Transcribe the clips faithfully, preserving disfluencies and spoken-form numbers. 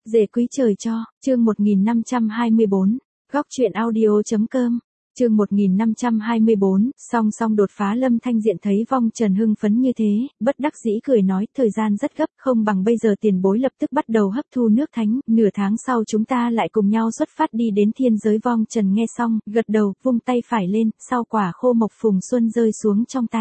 Dề quý trời cho, chương một nghìn năm trăm hai mươi bốn, góc truyện audio.com, chương một nghìn năm trăm hai mươi bốn, song song đột phá. Lâm Thanh Diện thấy Vong Trần hưng phấn như thế, bất đắc dĩ cười nói, thời gian rất gấp, không bằng bây giờ tiền bối lập tức bắt đầu hấp thu nước thánh, nửa tháng sau chúng ta lại cùng nhau xuất phát đi đến thiên giới. Vong Trần nghe xong, gật đầu, vung tay phải lên, sau quả khô mộc phùng xuân rơi xuống trong tay.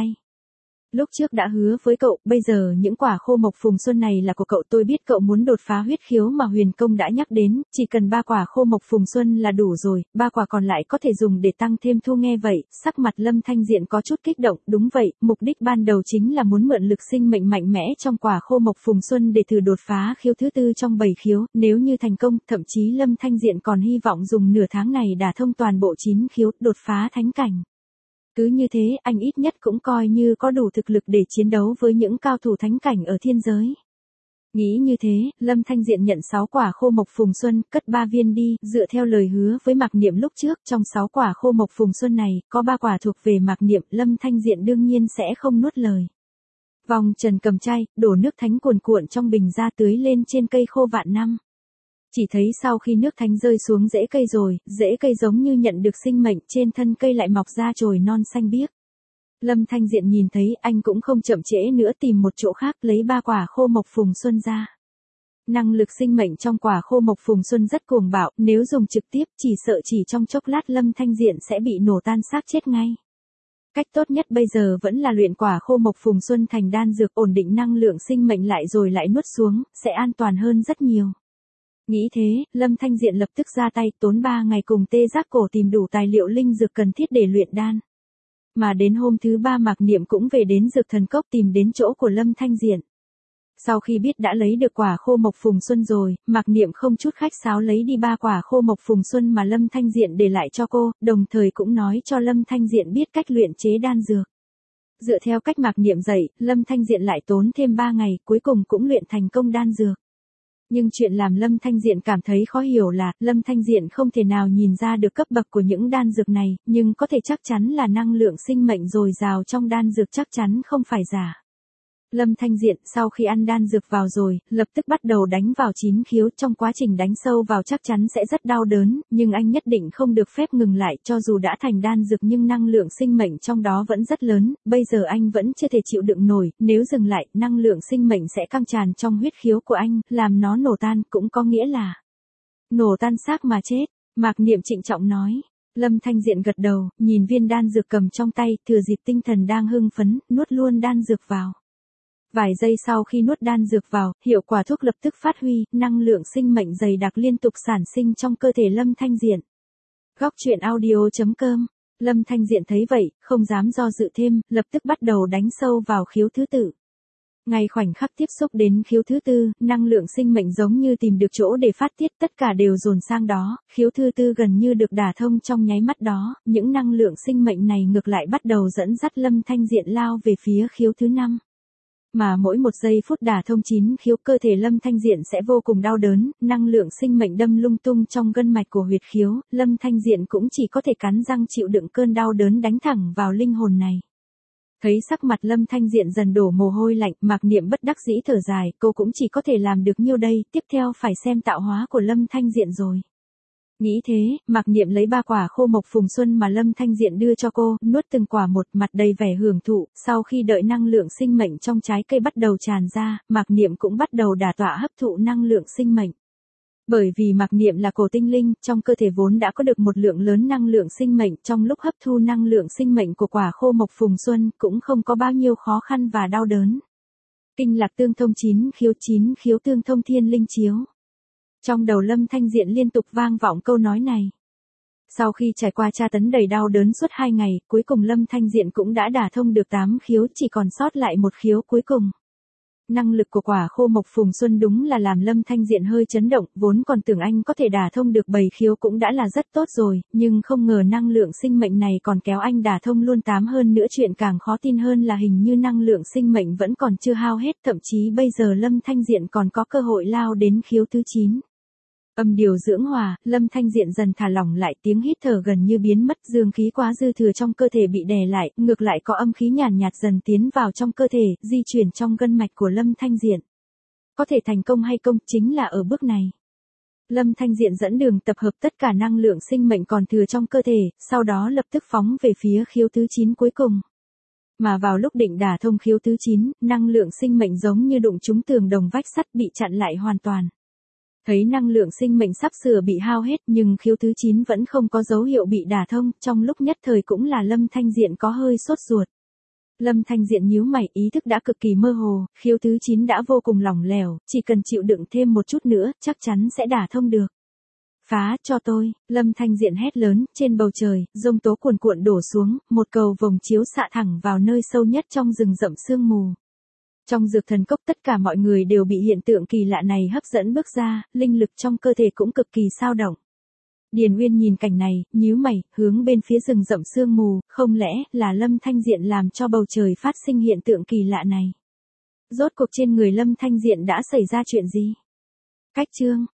Lúc trước đã hứa với cậu, bây giờ những quả khô mộc phùng xuân này là của cậu. Tôi biết cậu muốn đột phá huyết khiếu mà Huyền Công đã nhắc đến, chỉ cần ba quả khô mộc phùng xuân là đủ rồi, ba quả còn lại có thể dùng để tăng thêm thu. Nghe vậy, sắc mặt Lâm Thanh Diện có chút kích động, đúng vậy, mục đích ban đầu chính là muốn mượn lực sinh mệnh mạnh mẽ trong quả khô mộc phùng xuân để thử đột phá khiếu thứ tư trong bảy khiếu, nếu như thành công, thậm chí Lâm Thanh Diện còn hy vọng dùng nửa tháng này đả thông toàn bộ chín khiếu, đột phá thánh cảnh. Cứ như thế, anh ít nhất cũng coi như có đủ thực lực để chiến đấu với những cao thủ thánh cảnh ở thiên giới. Nghĩ như thế, Lâm Thanh Diện nhận sáu quả khô mộc phùng xuân, cất ba viên đi, dựa theo lời hứa với Mạc Niệm lúc trước, trong sáu quả khô mộc phùng xuân này, có ba quả thuộc về Mạc Niệm, Lâm Thanh Diện đương nhiên sẽ không nuốt lời. Vong Trần cầm chai, đổ nước thánh cuồn cuộn trong bình ra tưới lên trên cây khô vạn năm. Chỉ thấy sau khi nước thánh rơi xuống rễ cây rồi, rễ cây giống như nhận được sinh mệnh, trên thân cây lại mọc ra chồi non xanh biếc. Lâm Thanh Diện nhìn thấy, anh cũng không chậm trễ nữa, tìm một chỗ khác lấy ba quả khô mộc phùng xuân ra. Năng lực sinh mệnh trong quả khô mộc phùng xuân rất cuồng bạo, nếu dùng trực tiếp chỉ sợ chỉ trong chốc lát Lâm Thanh Diện sẽ bị nổ tan xác chết ngay. Cách tốt nhất bây giờ vẫn là luyện quả khô mộc phùng xuân thành đan dược, ổn định năng lượng sinh mệnh lại rồi lại nuốt xuống, sẽ an toàn hơn rất nhiều. Nghĩ thế, Lâm Thanh Diện lập tức ra tay, tốn ba ngày cùng Tê Giác Cổ tìm đủ tài liệu linh dược cần thiết để luyện đan. Mà đến hôm thứ ba Mạc Niệm cũng về đến Dược Thần Cốc tìm đến chỗ của Lâm Thanh Diện. Sau khi biết đã lấy được quả khô mộc phùng xuân rồi, Mạc Niệm không chút khách sáo lấy đi ba quả khô mộc phùng xuân mà Lâm Thanh Diện để lại cho cô, đồng thời cũng nói cho Lâm Thanh Diện biết cách luyện chế đan dược. Dựa theo cách Mạc Niệm dạy, Lâm Thanh Diện lại tốn thêm ba ngày, cuối cùng cũng luyện thành công đan dược. Nhưng chuyện làm Lâm Thanh Diện cảm thấy khó hiểu là, Lâm Thanh Diện không thể nào nhìn ra được cấp bậc của những đan dược này, nhưng có thể chắc chắn là năng lượng sinh mệnh dồi dào trong đan dược chắc chắn không phải giả. Lâm Thanh Diện sau khi ăn đan dược vào rồi, lập tức bắt đầu đánh vào chín khiếu, trong quá trình đánh sâu vào chắc chắn sẽ rất đau đớn, nhưng anh nhất định không được phép ngừng lại, cho dù đã thành đan dược nhưng năng lượng sinh mệnh trong đó vẫn rất lớn, bây giờ anh vẫn chưa thể chịu đựng nổi, nếu dừng lại, năng lượng sinh mệnh sẽ căng tràn trong huyết khiếu của anh, làm nó nổ tan, cũng có nghĩa là nổ tan xác mà chết. Mạc Niệm trịnh trọng nói. Lâm Thanh Diện gật đầu, nhìn viên đan dược cầm trong tay, thừa dịp tinh thần đang hưng phấn, nuốt luôn đan dược vào. Vài giây sau khi nuốt đan dược vào, hiệu quả thuốc lập tức phát huy, năng lượng sinh mệnh dày đặc liên tục sản sinh trong cơ thể Lâm Thanh Diện. Góc truyện audio.com, Lâm Thanh Diện thấy vậy, không dám do dự thêm, lập tức bắt đầu đánh sâu vào khiếu thứ tự. Ngay khoảnh khắc tiếp xúc đến khiếu thứ tư, năng lượng sinh mệnh giống như tìm được chỗ để phát tiết, tất cả đều dồn sang đó, khiếu thứ tư gần như được đả thông trong nháy mắt đó, những năng lượng sinh mệnh này ngược lại bắt đầu dẫn dắt Lâm Thanh Diện lao về phía khiếu thứ năm. Mà mỗi một giây phút đả thông chín khiếu, cơ thể Lâm Thanh Diện sẽ vô cùng đau đớn, năng lượng sinh mệnh đâm lung tung trong gân mạch của huyệt khiếu, Lâm Thanh Diện cũng chỉ có thể cắn răng chịu đựng cơn đau đớn đánh thẳng vào linh hồn này. Thấy sắc mặt Lâm Thanh Diện dần đổ mồ hôi lạnh, Mạc Niệm bất đắc dĩ thở dài, cô cũng chỉ có thể làm được nhiêu đây, tiếp theo phải xem tạo hóa của Lâm Thanh Diện rồi. Nghĩ thế, Mạc Niệm lấy ba quả khô mộc phùng xuân mà Lâm Thanh Diện đưa cho cô, nuốt từng quả một, mặt đầy vẻ hưởng thụ, sau khi đợi năng lượng sinh mệnh trong trái cây bắt đầu tràn ra, Mạc Niệm cũng bắt đầu đả tọa hấp thụ năng lượng sinh mệnh. Bởi vì Mạc Niệm là cổ tinh linh, trong cơ thể vốn đã có được một lượng lớn năng lượng sinh mệnh, trong lúc hấp thu năng lượng sinh mệnh của quả khô mộc phùng xuân, cũng không có bao nhiêu khó khăn và đau đớn. Kinh lạc tương thông chín khiếu, chín khiếu tương thông thiên linh chiếu. Trong đầu Lâm Thanh Diện liên tục vang vọng câu nói này. Sau khi trải qua tra tấn đầy đau đớn suốt hai ngày, cuối cùng Lâm Thanh Diện cũng đã đả thông được tám khiếu, chỉ còn sót lại một khiếu cuối cùng. Năng lực của quả khô mộc phùng xuân đúng là làm Lâm Thanh Diện hơi chấn động, vốn còn tưởng anh có thể đả thông được bảy khiếu cũng đã là rất tốt rồi, nhưng không ngờ năng lượng sinh mệnh này còn kéo anh đả thông luôn tám, hơn nữa chuyện càng khó tin hơn là hình như năng lượng sinh mệnh vẫn còn chưa hao hết, thậm chí bây giờ Lâm Thanh Diện còn có cơ hội lao đến khiếu thứ chín. Âm điều dưỡng hòa, Lâm Thanh Diện dần thả lỏng lại, tiếng hít thở gần như biến mất, dương khí quá dư thừa trong cơ thể bị đè lại, ngược lại có âm khí nhàn nhạt dần tiến vào trong cơ thể, di chuyển trong gân mạch của Lâm Thanh Diện. Có thể thành công hay không chính là ở bước này. Lâm Thanh Diện dẫn đường tập hợp tất cả năng lượng sinh mệnh còn thừa trong cơ thể, sau đó lập tức phóng về phía khiếu thứ chín cuối cùng. Mà vào lúc định đả thông khiếu thứ chín, năng lượng sinh mệnh giống như đụng trúng tường đồng vách sắt bị chặn lại hoàn toàn. Thấy năng lượng sinh mệnh sắp sửa bị hao hết nhưng khiếu thứ chín vẫn không có dấu hiệu bị đả thông, trong lúc nhất thời cũng là Lâm Thanh Diện có hơi sốt ruột. Lâm Thanh Diện nhíu mày, ý thức đã cực kỳ mơ hồ, khiếu thứ chín đã vô cùng lỏng lẻo, chỉ cần chịu đựng thêm một chút nữa, chắc chắn sẽ đả thông được. Phá cho tôi, Lâm Thanh Diện hét lớn, trên bầu trời, giông tố cuồn cuộn đổ xuống, một cầu vồng chiếu xạ thẳng vào nơi sâu nhất trong rừng rậm sương mù. Trong dược thần cốc tất cả mọi người đều bị hiện tượng kỳ lạ này hấp dẫn bước ra, linh lực trong cơ thể cũng cực kỳ sao động. Điền Uyên nhìn cảnh này, nhíu mày, hướng bên phía rừng rậm sương mù, không lẽ là Lâm Thanh Diện làm cho bầu trời phát sinh hiện tượng kỳ lạ này? Rốt cuộc trên người Lâm Thanh Diện đã xảy ra chuyện gì? Cách chương